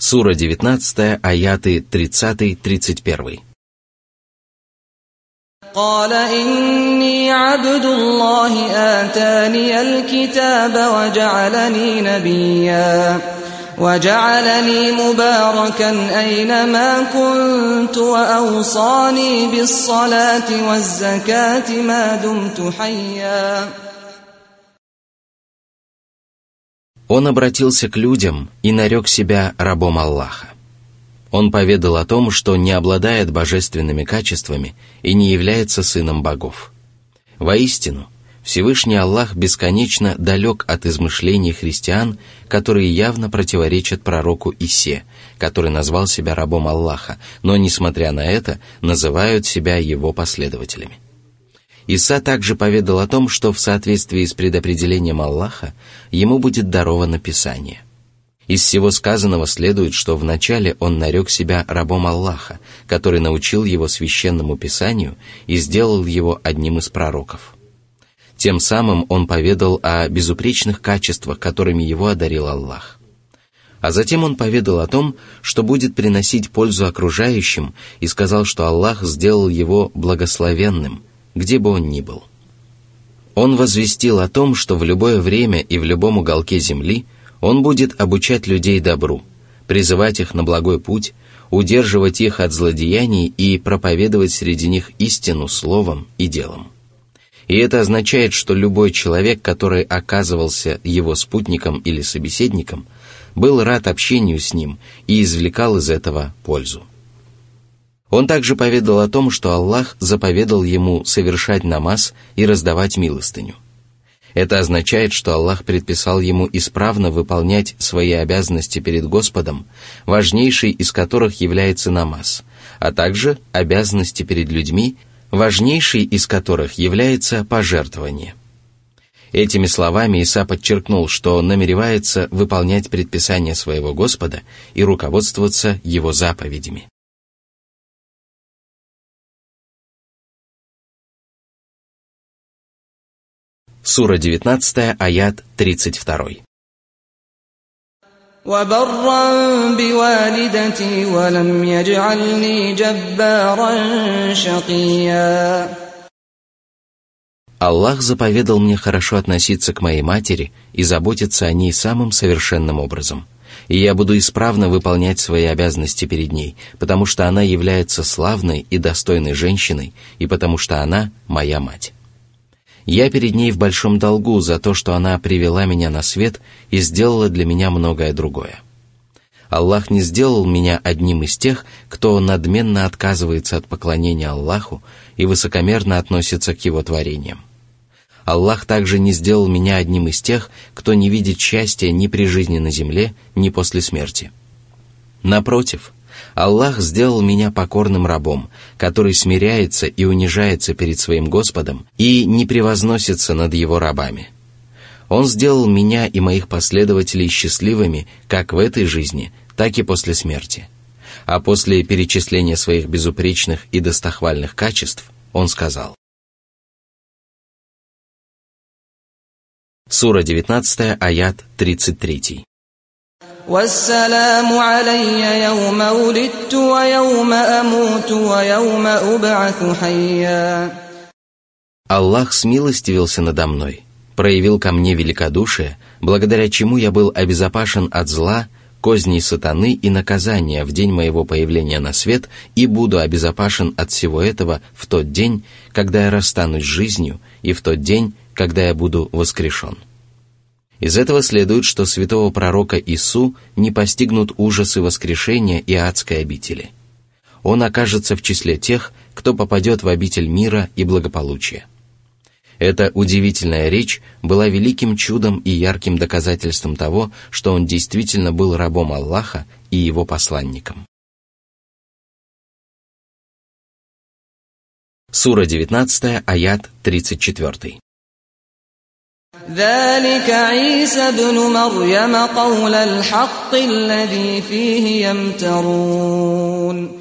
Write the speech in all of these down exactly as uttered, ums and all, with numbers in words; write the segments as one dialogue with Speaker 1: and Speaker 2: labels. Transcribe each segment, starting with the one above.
Speaker 1: Сура девятнадцатая, аяты тридцать-тридцать один.
Speaker 2: قال إني عبد الله آتاني الكتاب وجعلني نبيا وجعلني مباركا أينما كنت وأوصاني بالصلاة والزكاة ما دمت حيا.
Speaker 1: Он обратился к людям и нарек себя рабом Аллаха. Он поведал о том, что не обладает божественными качествами и не является сыном богов. Воистину, Всевышний Аллах бесконечно далек от измышлений христиан, которые явно противоречат пророку Исе, который назвал себя рабом Аллаха, но, несмотря на это, называют себя его последователями. Иса также поведал о том, что в соответствии с предопределением Аллаха ему будет даровано Писание. Из всего сказанного следует, что вначале он нарек себя рабом Аллаха, который научил его священному Писанию и сделал его одним из пророков. Тем самым он поведал о безупречных качествах, которыми его одарил Аллах. А затем он поведал о том, что будет приносить пользу окружающим, и сказал, что Аллах сделал его благословенным, где бы он ни был. Он возвестил о том, что в любое время и в любом уголке земли он будет обучать людей добру, призывать их на благой путь, удерживать их от злодеяний и проповедовать среди них истину словом и делом. И это означает, что любой человек, который оказывался его спутником или собеседником, был рад общению с ним и извлекал из этого пользу. Он также поведал о том, что Аллах заповедал ему совершать намаз и раздавать милостыню. Это означает, что Аллах предписал ему исправно выполнять свои обязанности перед Господом, важнейшей из которых является намаз, а также обязанности перед людьми, важнейшей из которых является пожертвование. Этими словами Иса подчеркнул, что намеревается выполнять предписания своего Господа и руководствоваться его заповедями. Сура девятнадцатая, аят тридцать два.
Speaker 2: وَبَرًّا بِوَالِدَتِي وَلَمْ يَجْعَلْنِي جَبَّارًا شَقِيًّا.
Speaker 1: Аллах заповедал мне хорошо относиться к моей матери и заботиться о ней самым совершенным образом. И я буду исправно выполнять свои обязанности перед ней, потому что она является славной и достойной женщиной, и потому что она моя мать. Я перед ней в большом долгу за то, что она привела меня на свет и сделала для меня многое другое. Аллах не сделал меня одним из тех, кто надменно отказывается от поклонения Аллаху и высокомерно относится к его творениям. Аллах также не сделал меня одним из тех, кто не видит счастья ни при жизни на земле, ни после смерти. Напротив, Аллах сделал меня покорным рабом, который смиряется и унижается перед своим Господом и не превозносится над его рабами. Он сделал меня и моих последователей счастливыми как в этой жизни, так и после смерти. А после перечисления своих безупречных и достохвальных качеств, он сказал. Сура девятнадцатая, аят тридцать три.
Speaker 2: وَالسَّلَامُ عَلَيَّ يَوْمَ وُلِدتُّ وَيَوْمَ أَمُوتُ وَيَوْمَ أُبْعَثُ حَيًّا.
Speaker 1: Аллах смилостивился надо мной, проявил ко мне великодушие, благодаря чему я был обезопасен от зла, козней сатаны и наказания в день моего появления на свет и буду обезопасен от всего этого в тот день, когда я расстанусь с жизнью, и в тот день, когда я буду воскрешен. Из этого следует, что святого пророка Ису не постигнут ужасы воскрешения и адской обители. Он окажется в числе тех, кто попадет в обитель мира и благополучия. Эта удивительная речь была великим чудом и ярким доказательством того, что он действительно был рабом Аллаха и его посланником. Сура девятнадцатая, аят тридцать четыре.
Speaker 2: ذلك عيسى بن مريم قول الحق الذي فيه يمترون.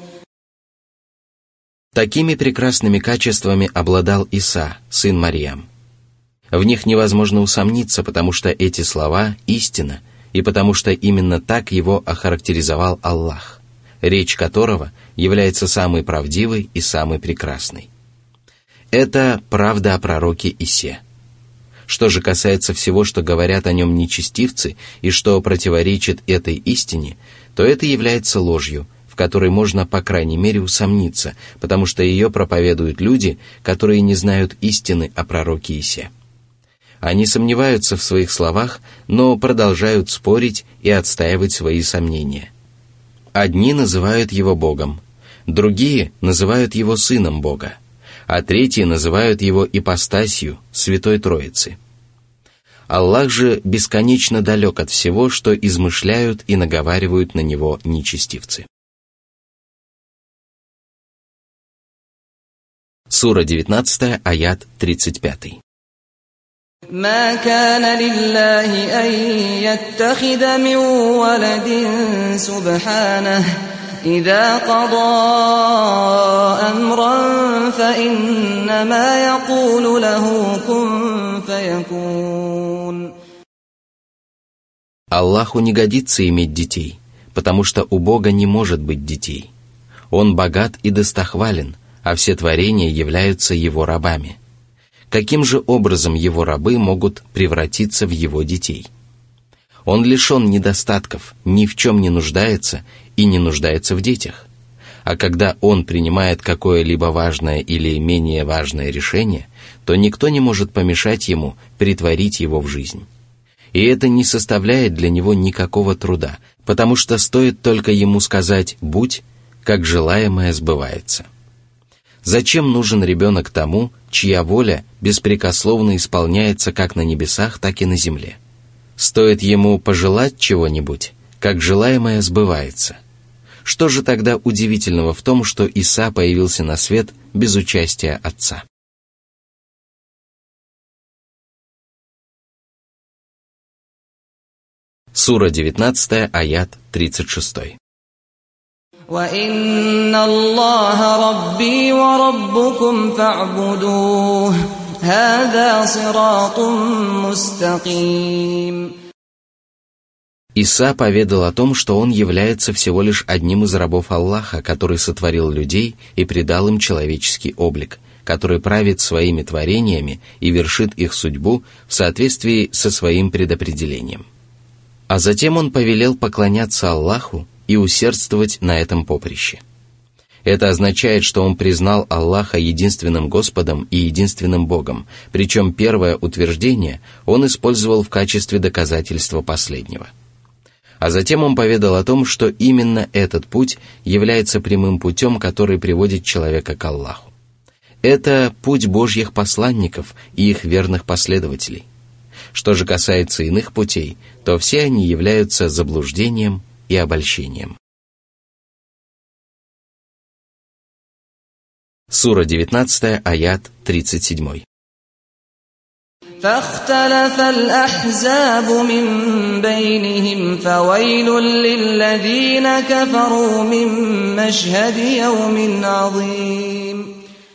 Speaker 1: Такими прекрасными качествами обладал Иса, сын Марьям. В них невозможно усомниться, потому что эти слова – истина, и потому что именно так его охарактеризовал Аллах, речь которого является самой правдивой и самой прекрасной. Это правда о пророке Исе. Что же касается всего, что говорят о нем нечестивцы и что противоречит этой истине, то это является ложью, в которой можно, по крайней мере, усомниться, потому что ее проповедуют люди, которые не знают истины о пророке Исе. Они сомневаются в своих словах, но продолжают спорить и отстаивать свои сомнения. Одни называют его Богом, другие называют его Сыном Бога, а третьи называют его ипостасью Святой Троицы. Аллах же бесконечно далек от всего, что измышляют и наговаривают на него нечестивцы. Сура девятнадцатая, аят тридцать пятый.
Speaker 2: ما كان لله أن يتخذ من ولد سبحانه إذا قضى أمرا فإنما يقول له كن فيكون.
Speaker 1: Аллаху не годится иметь детей, потому что у Бога не может быть детей. Он богат и достохвален, а все творения являются Его рабами. Каким же образом Его рабы могут превратиться в Его детей? Он лишен недостатков, ни в чем не нуждается и не нуждается в детях. А когда Он принимает какое-либо важное или менее важное решение, то никто не может помешать Ему претворить его в жизнь. И это не составляет для Него никакого труда, потому что стоит только Ему сказать «будь», как желаемое сбывается. Зачем нужен ребенок тому, чья воля беспрекословно исполняется как на небесах, так и на земле? Стоит ему пожелать чего-нибудь, как желаемое сбывается. Что же тогда удивительного в том, что Иса появился на свет без участия отца? Сура девятнадцатая, аят тридцать шестой.
Speaker 2: وَإِنَّ اللَّهَ رَبِّي وَرَبُّكُمْ فَاعْبُدُوهُ هَذَا صِرَاطٌ مُسْتَقِيمٌ.
Speaker 1: Иса поведал о том, что он является всего лишь одним из рабов Аллаха, который сотворил людей и придал им человеческий облик, который правит своими творениями и вершит их судьбу в соответствии со своим предопределением. А затем он повелел поклоняться Аллаху и усердствовать на этом поприще. Это означает, что он признал Аллаха единственным Господом и единственным Богом, причем первое утверждение он использовал в качестве доказательства последнего. А затем он поведал о том, что именно этот путь является прямым путем, который приводит человека к Аллаху. Это путь Божьих посланников и их верных последователей. Что же касается иных путей, то все они являются заблуждением и обольщением. Сура девятнадцатая, аят тридцать седьмой.
Speaker 2: فاختلف الأحزاب من بينهم فويل للذين كفروا من مشهد يوم عظيم.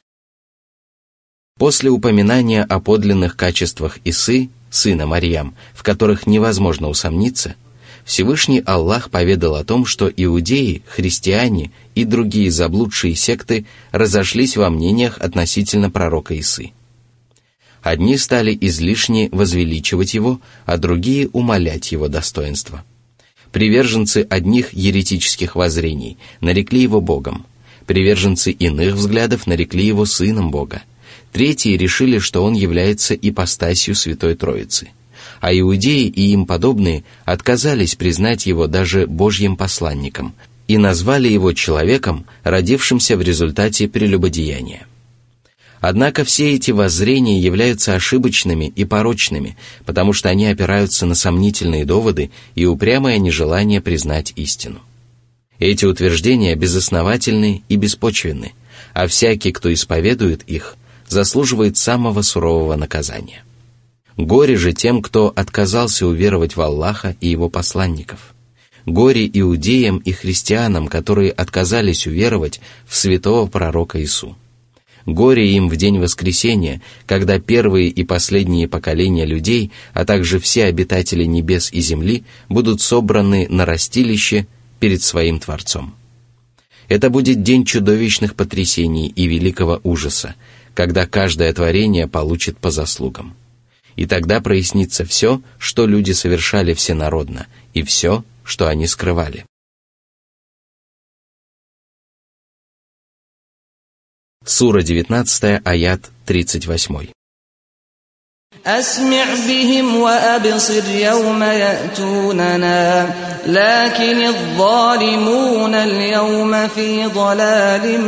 Speaker 1: После упоминания о подлинных качествах Исы, сына Марьям, в которых невозможно усомниться, Всевышний Аллах поведал о том, что иудеи, христиане и другие заблудшие секты разошлись во мнениях относительно пророка Исы. Одни стали излишне возвеличивать его, а другие умалять его достоинство. Приверженцы одних еретических воззрений нарекли его Богом, приверженцы иных взглядов нарекли его Сыном Бога, третьи решили, что он является ипостасью Святой Троицы, а иудеи и им подобные отказались признать его даже Божьим посланником и назвали его человеком, родившимся в результате прелюбодеяния. Однако все эти воззрения являются ошибочными и порочными, потому что они опираются на сомнительные доводы и упрямое нежелание признать истину. Эти утверждения безосновательны и беспочвенны, а всякий, кто исповедует их, заслуживает самого сурового наказания. Горе же тем, кто отказался уверовать в Аллаха и Его посланников. Горе иудеям и христианам, которые отказались уверовать в святого пророка Ису. Горе им в день воскресения, когда первые и последние поколения людей, а также все обитатели небес и земли будут собраны на растилище перед своим Творцом. Это будет день чудовищных потрясений и великого ужаса, когда каждое творение получит по заслугам. И тогда прояснится все, что люди совершали всенародно, и все, что они скрывали. Сура девятнадцатая, аят тридцать восемь.
Speaker 2: أسمع بهم وأبصر يوم يأتوننا لكن الظالمون اليوم في ضلال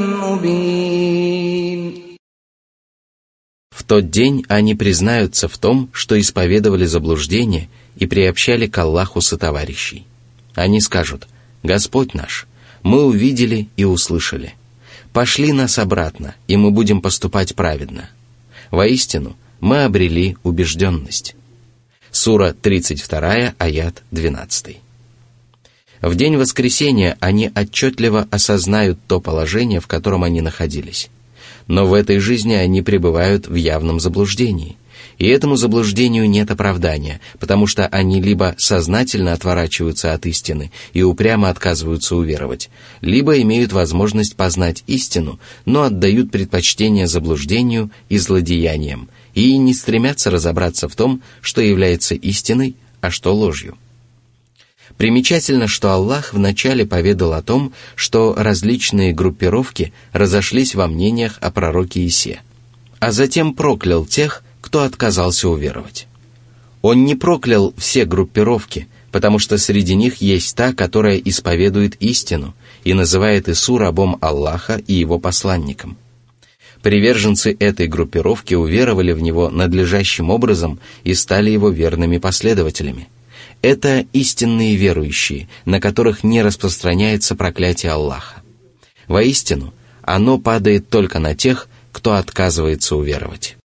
Speaker 2: مبين.
Speaker 1: В тот день они признаются в том, что исповедовали заблуждение и приобщали к Аллаху сотоварищей. Они скажут: «Господь наш, мы увидели и услышали. Пошли нас обратно, и мы будем поступать праведно. Воистину, мы обрели убежденность». Сура тридцать вторая, аят двенадцатый. В день воскресения они отчетливо осознают то положение, в котором они находились. Но в этой жизни они пребывают в явном заблуждении. И этому заблуждению нет оправдания, потому что они либо сознательно отворачиваются от истины и упрямо отказываются уверовать, либо имеют возможность познать истину, но отдают предпочтение заблуждению и злодеяниям, и не стремятся разобраться в том, что является истиной, а что ложью. Примечательно, что Аллах вначале поведал о том, что различные группировки разошлись во мнениях о пророке Исе, а затем проклял тех, кто отказался уверовать. Он не проклял все группировки, потому что среди них есть та, которая исповедует истину и называет Ису рабом Аллаха и его посланником. Приверженцы этой группировки уверовали в него надлежащим образом и стали его верными последователями. Это истинные верующие, на которых не распространяется проклятие Аллаха. Воистину, оно падает только на тех, кто отказывается уверовать.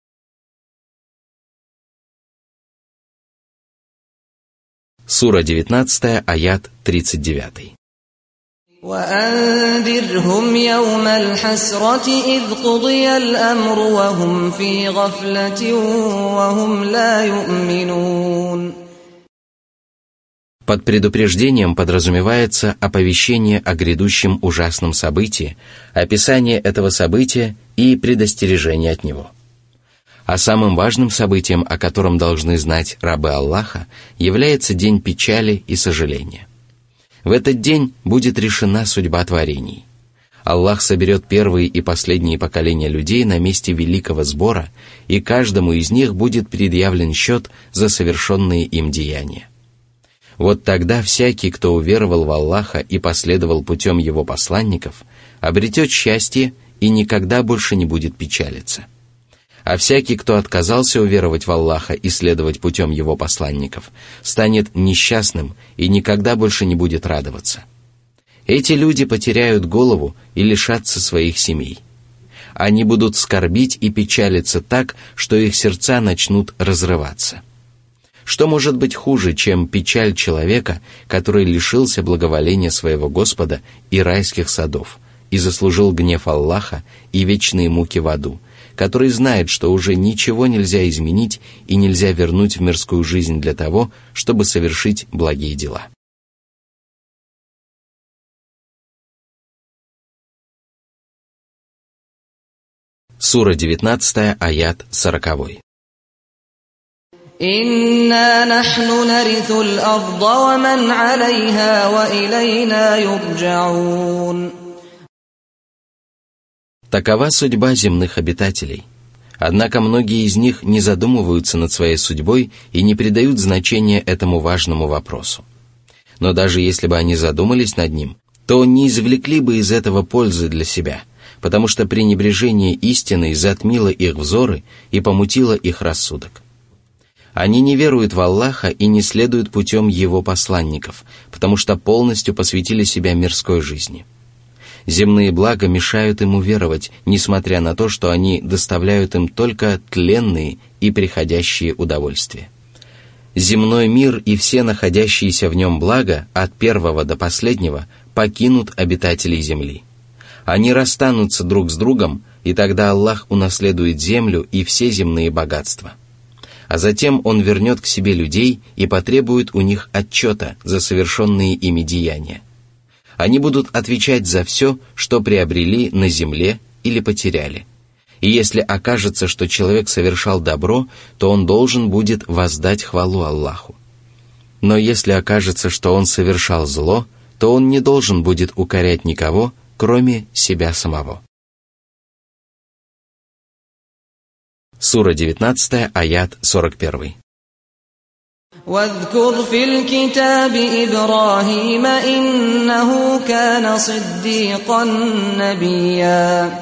Speaker 1: Сура девятнадцатая, аят тридцать девятый.
Speaker 2: وأنذرهم يوم الحسرة إذ قضي الأمر وهم في غفلة وهم لا يؤمنون.
Speaker 1: Под предупреждением подразумевается оповещение о грядущем ужасном событии, описание этого события и предостережение от него. А самым важным событием, о котором должны знать рабы Аллаха, является день печали и сожаления. В этот день будет решена судьба творений. Аллах соберет первые и последние поколения людей на месте великого сбора, и каждому из них будет предъявлен счет за совершенные им деяния. Вот тогда всякий, кто уверовал в Аллаха и последовал путем его посланников, обретет счастье и никогда больше не будет печалиться. А всякий, кто отказался уверовать в Аллаха и следовать путем его посланников, станет несчастным и никогда больше не будет радоваться. Эти люди потеряют голову и лишатся своих семей. Они будут скорбить и печалиться так, что их сердца начнут разрываться. Что может быть хуже, чем печаль человека, который лишился благоволения своего Господа и райских садов, и заслужил гнев Аллаха и вечные муки в аду, который знает, что уже ничего нельзя изменить и нельзя вернуть в мирскую жизнь для того, чтобы совершить благие дела. Сура девятнадцатая, аят сороковой.
Speaker 2: «Инна нахну нариту л-арда ва ман алейха ва илейна юрджаун».
Speaker 1: Такова судьба земных обитателей. Однако многие из них не задумываются над своей судьбой и не придают значения этому важному вопросу. Но даже если бы они задумались над ним, то не извлекли бы из этого пользы для себя, потому что пренебрежение истиной затмило их взоры и помутило их рассудок. Они не веруют в Аллаха и не следуют путем Его посланников, потому что полностью посвятили себя мирской жизни. Земные блага мешают им уверовать, несмотря на то, что они доставляют им только тленные и приходящие удовольствия. Земной мир и все находящиеся в нем блага, от первого до последнего, покинут обитателей земли. Они расстанутся друг с другом, и тогда Аллах унаследует землю и все земные богатства. А затем Он вернет к себе людей и потребует у них отчета за совершенные ими деяния. Они будут отвечать за все, что приобрели на земле или потеряли. И если окажется, что человек совершал добро, то он должен будет воздать хвалу Аллаху. Но если окажется, что он совершал зло, то он не должен будет укорять никого, кроме себя самого. Сура девятнадцатая, аят сорок один.
Speaker 2: واذكر في الكتاب إبراهيم إنه كان صديقا نبيا.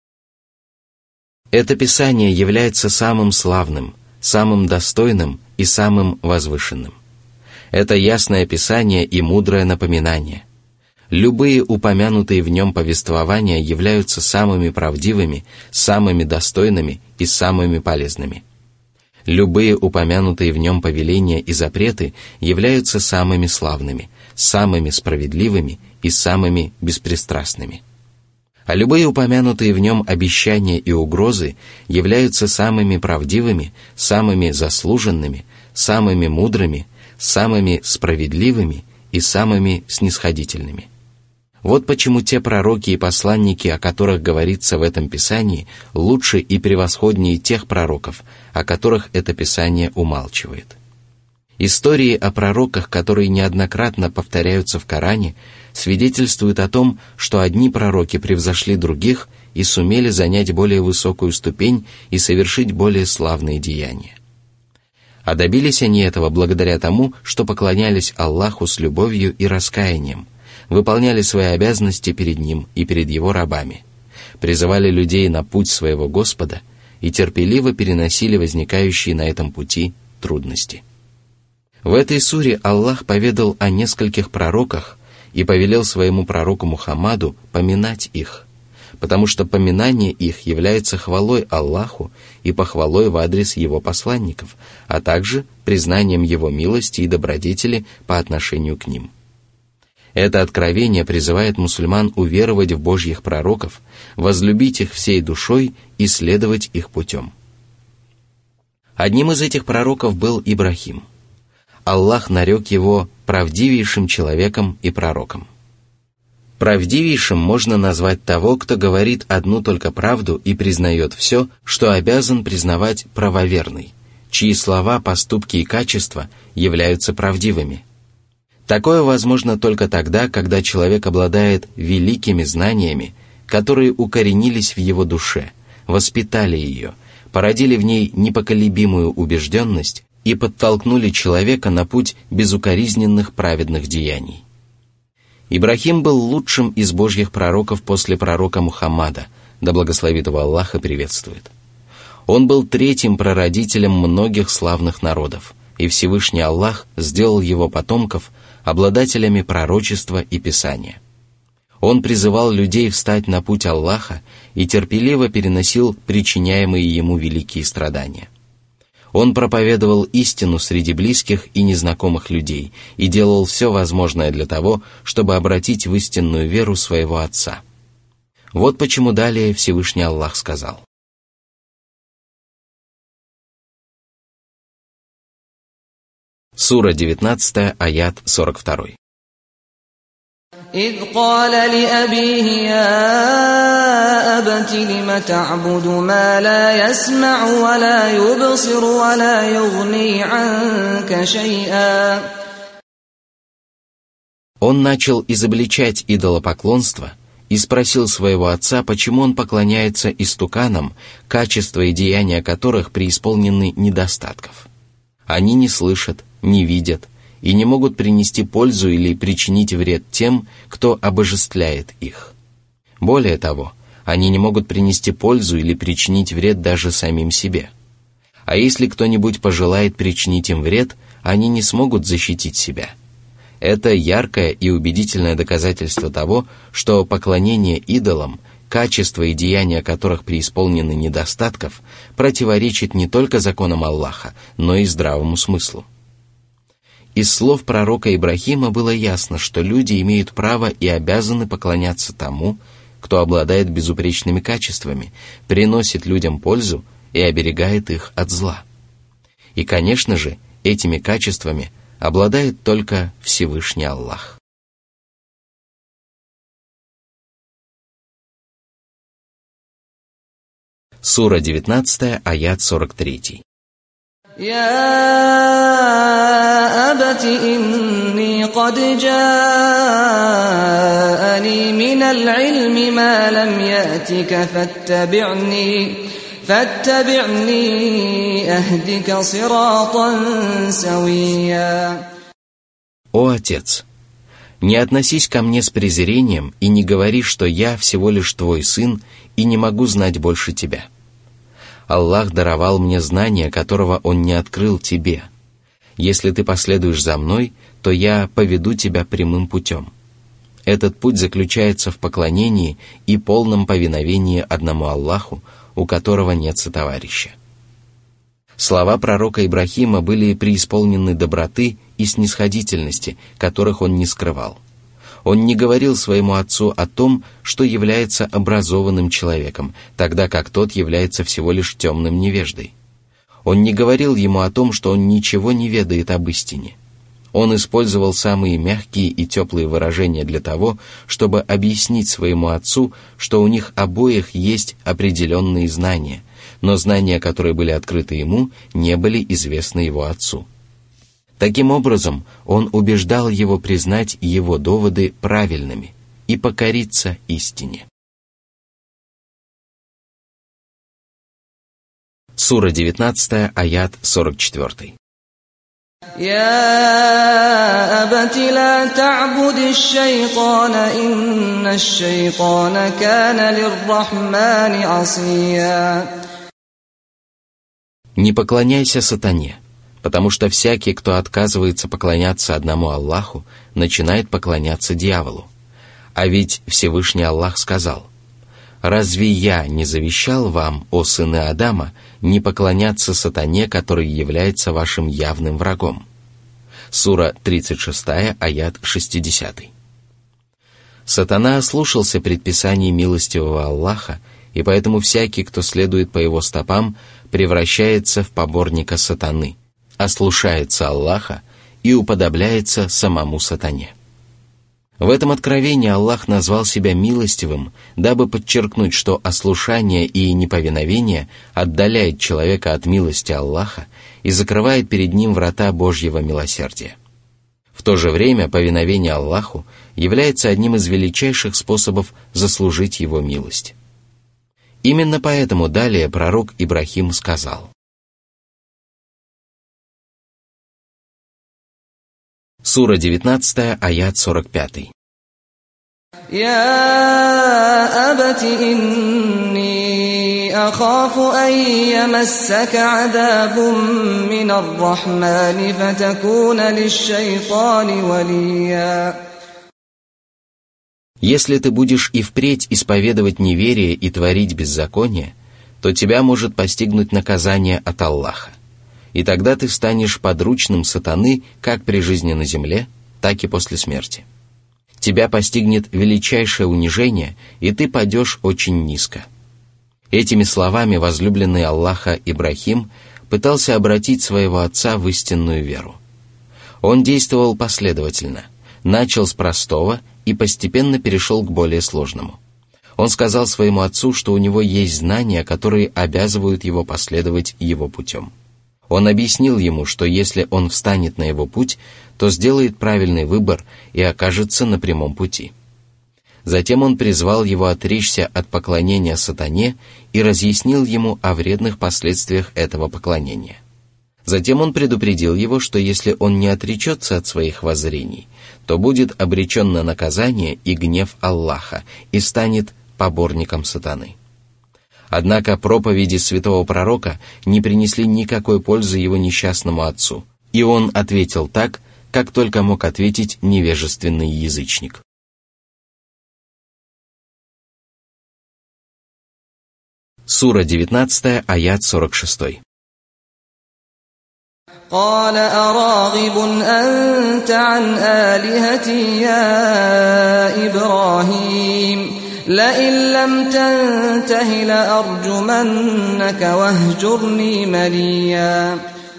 Speaker 1: Это Писание является самым славным, самым достойным и самым возвышенным. Это ясное Писание и мудрое напоминание. Любые упомянутые в нем повествования являются самыми правдивыми, самыми достойными и самыми полезными. Любые упомянутые в нем повеления и запреты являются самыми славными, самыми справедливыми и самыми беспристрастными. А любые упомянутые в нем обещания и угрозы являются самыми правдивыми, самыми заслуженными, самыми мудрыми, самыми справедливыми и самыми снисходительными. Вот почему те пророки и посланники, о которых говорится в этом Писании, лучше и превосходнее тех пророков, о которых это Писание умалчивает. Истории о пророках, которые неоднократно повторяются в Коране, свидетельствуют о том, что одни пророки превзошли других и сумели занять более высокую ступень и совершить более славные деяния. А добились они этого благодаря тому, что поклонялись Аллаху с любовью и раскаянием, выполняли свои обязанности перед Ним и перед Его рабами, призывали людей на путь своего Господа и терпеливо переносили возникающие на этом пути трудности. В этой суре Аллах поведал о нескольких пророках и повелел своему пророку Мухаммаду поминать их, потому что поминание их является хвалой Аллаху и похвалой в адрес Его посланников, а также признанием Его милости и добродетели по отношению к ним. Это откровение призывает мусульман уверовать в Божьих пророков, возлюбить их всей душой и следовать их путем. Одним из этих пророков был Ибрахим. Аллах нарек его правдивейшим человеком и пророком. Правдивейшим можно назвать того, кто говорит одну только правду и признает все, что обязан признавать правоверный, чьи слова, поступки и качества являются правдивыми. Такое возможно только тогда, когда человек обладает великими знаниями, которые укоренились в его душе, воспитали ее, породили в ней непоколебимую убежденность и подтолкнули человека на путь безукоризненных праведных деяний. Ибрахим был лучшим из Божьих пророков после пророка Мухаммада, да благословит его Аллах и приветствует. Он был третьим прародителем многих славных народов, и Всевышний Аллах сделал его потомков обладателями пророчества и Писания. Он призывал людей встать на путь Аллаха и терпеливо переносил причиняемые ему великие страдания. Он проповедовал истину среди близких и незнакомых людей и делал все возможное для того, чтобы обратить в истинную веру своего отца. Вот почему далее Всевышний Аллах сказал: Сура девятнадцатая, аят сорок два.
Speaker 2: إذ قال لأبيه يا أبت لم تعبد ما لا يسمع ولا يبصر ولا يغني عنك شيئا.
Speaker 1: Он начал изобличать идолопоклонство и спросил своего отца, почему он поклоняется истуканам, качества и деяния которых преисполнены недостатков. Они не слышат, не видят и не могут принести пользу или причинить вред тем, кто обожествляет их. Более того, они не могут принести пользу или причинить вред даже самим себе. А если кто-нибудь пожелает причинить им вред, они не смогут защитить себя. Это яркое и убедительное доказательство того, что поклонение идолам, качества и деяния которых преисполнены недостатков, противоречит не только законам Аллаха, но и здравому смыслу. Из слов пророка Ибрахима было ясно, что люди имеют право и обязаны поклоняться тому, кто обладает безупречными качествами, приносит людям пользу и оберегает их от зла. И, конечно же, этими качествами обладает только Всевышний Аллах. Сура девятнадцатая, аят сорок три.
Speaker 2: يا أبت إني قد جاءني من العلم ما لم يأتك فاتبعني فاتبعني أهدك صراطا سويا.
Speaker 1: О Отец, не относись ко мне с презрением и не говори, что я всего лишь твой сын и не могу знать больше тебя. Аллах даровал мне знание, которого Он не открыл тебе. Если ты последуешь за мной, то я поведу тебя прямым путем. Этот путь заключается в поклонении и полном повиновении одному Аллаху, у которого нет сотоварища. Слова пророка Ибрахима были преисполнены доброты и снисходительности, которых он не скрывал. Он не говорил своему отцу о том, что является образованным человеком, тогда как тот является всего лишь темным невеждой. Он не говорил ему о том, что он ничего не ведает об истине. Он использовал самые мягкие и теплые выражения для того, чтобы объяснить своему отцу, что у них обоих есть определенные знания, но знания, которые были открыты ему, не были известны его отцу. Таким образом, он убеждал его признать его доводы правильными и покориться истине. Сура девятнадцатая, аят сорок четыре.
Speaker 2: يا أبت لا تعبد الشيطان إن الشيطان كان للرحمن عصيا.
Speaker 1: Не поклоняйся сатане, потому что всякий, кто отказывается поклоняться одному Аллаху, начинает поклоняться дьяволу. А ведь Всевышний Аллах сказал: «Разве я не завещал вам, о сыны Адама, не поклоняться сатане, который является вашим явным врагом?» Сура тридцать шестая, аят шестидесятый. Сатана ослушался предписаний милостивого Аллаха, и поэтому всякий, кто следует по его стопам, превращается в поборника сатаны, ослушается Аллаха и уподобляется самому сатане. В этом откровении Аллах назвал себя милостивым, дабы подчеркнуть, что ослушание и неповиновение отдаляет человека от милости Аллаха и закрывает перед ним врата Божьего милосердия. В то же время повиновение Аллаху является одним из величайших способов заслужить Его милость. Именно поэтому далее пророк Ибрахим сказал: Сура девятнадцатая, аят сорок пять.
Speaker 2: يا أبت إني أخاف أن يمسك عذاب من الرحمن فتكون للشيطان وليا.
Speaker 1: Если ты будешь и впредь исповедовать неверие и творить беззаконие, то тебя может постигнуть наказание от Аллаха. И тогда ты станешь подручным сатаны как при жизни на земле, так и после смерти. Тебя постигнет величайшее унижение, и ты падешь очень низко. Этими словами возлюбленный Аллаха Ибрахим пытался обратить своего отца в истинную веру. Он действовал последовательно, начал с простого и постепенно перешел к более сложному. Он сказал своему отцу, что у него есть знания, которые обязывают его последовать его путем. Он объяснил ему, что если он встанет на его путь, то сделает правильный выбор и окажется на прямом пути. Затем он призвал его отречься от поклонения сатане и разъяснил ему о вредных последствиях этого поклонения. Затем он предупредил его, что если он не отречется от своих воззрений, то будет обречен на наказание и гнев Аллаха и станет поборником сатаны. Однако проповеди святого пророка не принесли никакой пользы его несчастному отцу, и он ответил так, как только мог ответить невежественный язычник. Сура девятнадцатая, аят сорок шесть.
Speaker 2: قال أراغب أنت عن آلهتي يا إبراهيم لئن لم تنته لأرجمنك واهجرني مليا.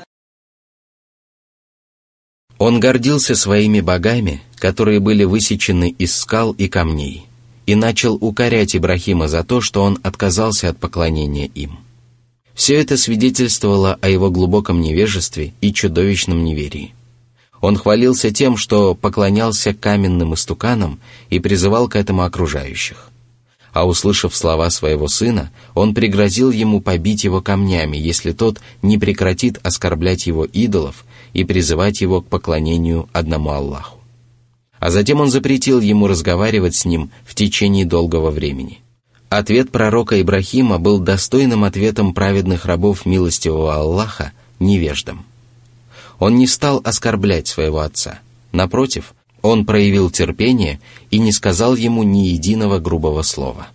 Speaker 1: Он гордился своими богами, которые были высечены из скал и камней, и начал укорять Ибрахима за то, что он отказался от поклонения им. Все это свидетельствовало о его глубоком невежестве и чудовищном неверии. Он хвалился тем, что поклонялся каменным истуканам и призывал к этому окружающих. А услышав слова своего сына, он пригрозил ему побить его камнями, если тот не прекратит оскорблять его идолов и призывать его к поклонению одному Аллаху. А затем он запретил ему разговаривать с ним в течение долгого времени. Ответ пророка Ибрахима был достойным ответом праведных рабов милостивого Аллаха невеждам. Он не стал оскорблять своего отца. Напротив, он проявил терпение и не сказал ему ни единого грубого слова.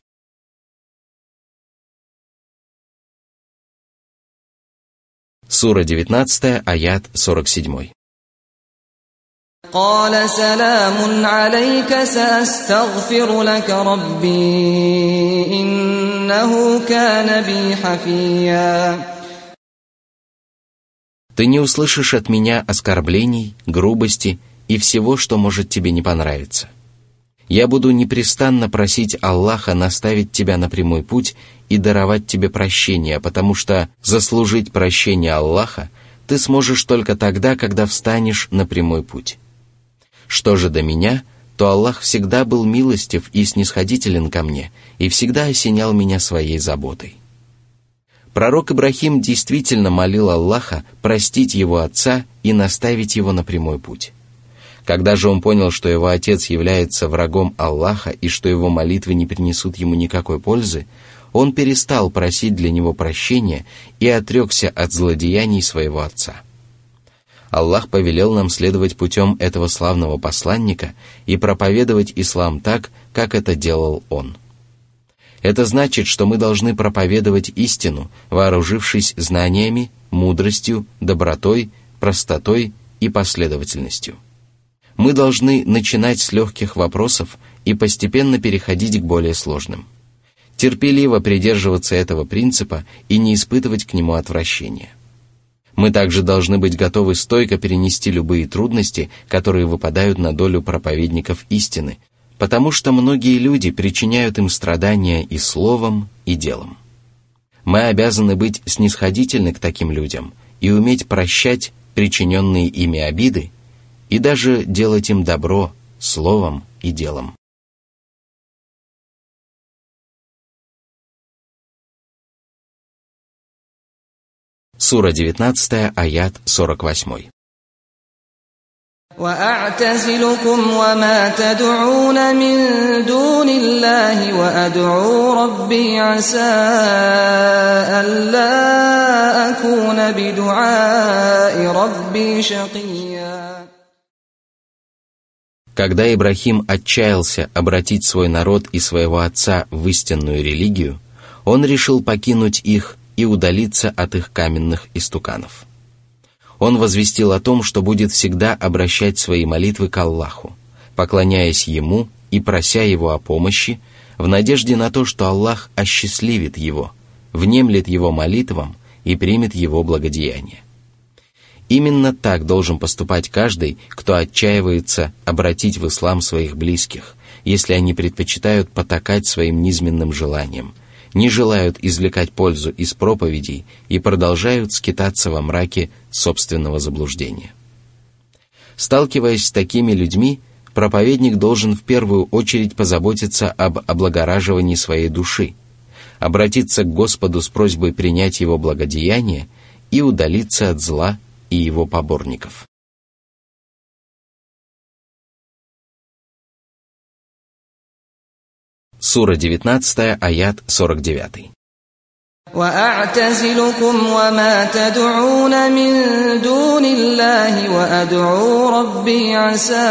Speaker 1: Сура девятнадцатая, аят сорок семь.
Speaker 2: قال سلام عليك سأستغفر لك ربي إنه كان بي حفيا.
Speaker 1: Ты не услышишь от меня оскорблений, грубости и всего, что может тебе не понравиться. Я буду непрестанно просить Аллаха наставить тебя на прямой путь и даровать тебе прощение, потому что заслужить прощение Аллаха ты сможешь только тогда, когда встанешь на прямой путь. Что же до меня, то Аллах всегда был милостив и снисходителен ко мне и всегда осенял меня своей заботой. Пророк Ибрахим действительно молил Аллаха простить его отца и наставить его на прямой путь. Когда же он понял, что его отец является врагом Аллаха и что его молитвы не принесут ему никакой пользы, он перестал просить для него прощения и отрекся от злодеяний своего отца. Аллах повелел нам следовать путем этого славного посланника и проповедовать ислам так, как это делал он. Это значит, что мы должны проповедовать истину, вооружившись знаниями, мудростью, добротой, простотой и последовательностью. Мы должны начинать с легких вопросов и постепенно переходить к более сложным. Терпеливо придерживаться этого принципа и не испытывать к нему отвращения. Мы также должны быть готовы стойко перенести любые трудности, которые выпадают на долю проповедников истины, потому что многие люди причиняют им страдания и словом, и делом. Мы обязаны быть снисходительны к таким людям и уметь прощать причиненные ими обиды и даже делать им добро словом и делом. Сура девятнадцатая, аят сорок восемь.
Speaker 2: وأعتزلكم وما تدعون من دون الله وأدعو ربي عسى ألا أكون بدعاء ربي شقيا.
Speaker 1: Когда Ибрахим отчаялся обратить свой народ и своего отца в истинную религию, он решил покинуть их и удалиться от их каменных истуканов. Он возвестил о том, что будет всегда обращать свои молитвы к Аллаху, поклоняясь Ему и прося Его о помощи, в надежде на то, что Аллах осчастливит его, внемлет его молитвам и примет его благодеяние. Именно так должен поступать каждый, кто отчаивается обратить в ислам своих близких, если они предпочитают потакать своим низменным желаниям, не желают извлекать пользу из проповедей и продолжают скитаться во мраке собственного заблуждения. Сталкиваясь с такими людьми, проповедник должен в первую очередь позаботиться об облагораживании своей души, обратиться к Господу с просьбой принять его благодеяние и удалиться от зла и его поборников. Сура девятнадцатая, аят сорок девять.
Speaker 2: وأعتزلكم وما تدعون من دون الله وأدعو ربي عسى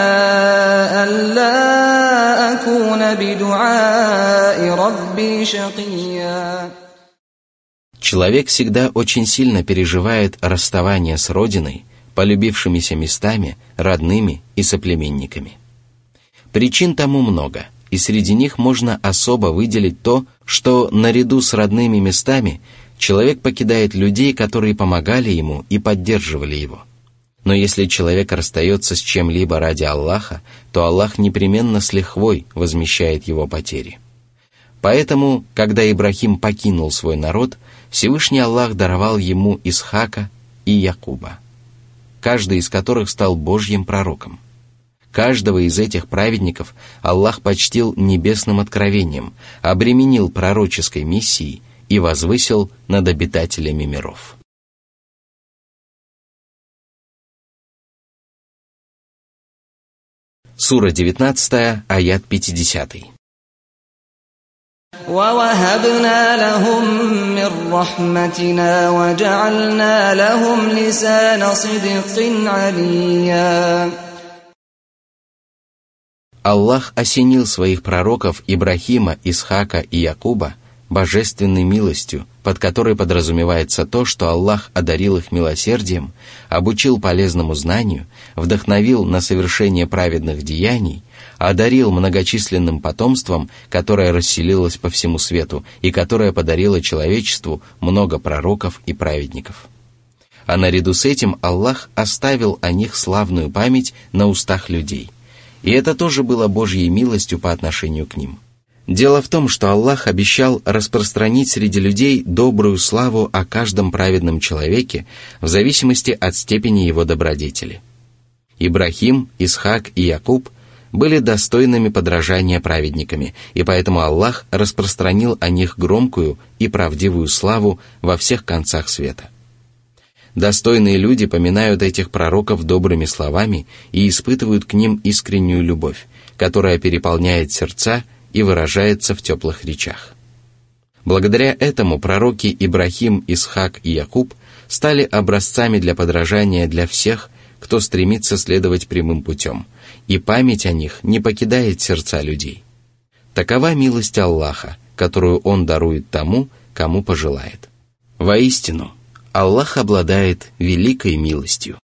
Speaker 2: ألا أكون بدعاء ربي شقيا.
Speaker 1: Человек всегда очень сильно переживает расставание с родиной, полюбившимися местами, родными и соплеменниками. Причин тому много, и среди них можно особо выделить то, что наряду с родными местами человек покидает людей, которые помогали ему и поддерживали его. Но если человек расстается с чем-либо ради Аллаха, то Аллах непременно с лихвой возмещает его потери. Поэтому, когда Ибрахим покинул свой народ, Всевышний Аллах даровал ему Исхака и Якуба, каждый из которых стал Божьим пророком. Каждого из этих праведников Аллах почтил небесным откровением, обременил пророческой миссией и возвысил над обитателями миров. Сура девятнадцатая, аят пятидесятый.
Speaker 2: وَوَهَبْنَا لَهُم مِّن رَّحْمَتِنَا وَجَعَلْنَا لَهُمْ لِسَانَ صِدْقٍ عَلِيًّا.
Speaker 1: Аллах осенил своих пророков Ибрахима, Исхака и Якуба божественной милостью, под которой подразумевается то, что Аллах одарил их милосердием, обучил полезному знанию, вдохновил на совершение праведных деяний, одарил многочисленным потомством, которое расселилось по всему свету и которое подарило человечеству много пророков и праведников. А наряду с этим Аллах оставил о них славную память на устах людей. И это тоже было Божьей милостью по отношению к ним. Дело в том, что Аллах обещал распространить среди людей добрую славу о каждом праведном человеке в зависимости от степени его добродетели. Ибрахим, Исхак и Якуб были достойными подражания праведниками, и поэтому Аллах распространил о них громкую и правдивую славу во всех концах света. Достойные люди поминают этих пророков добрыми словами и испытывают к ним искреннюю любовь, которая переполняет сердца и выражается в теплых речах. Благодаря этому пророки Ибрахим, Исхак и Якуб стали образцами для подражания для всех, кто стремится следовать прямым путем, и память о них не покидает сердца людей. Такова милость Аллаха, которую Он дарует тому, кому пожелает. Воистину, Аллах обладает великой милостью.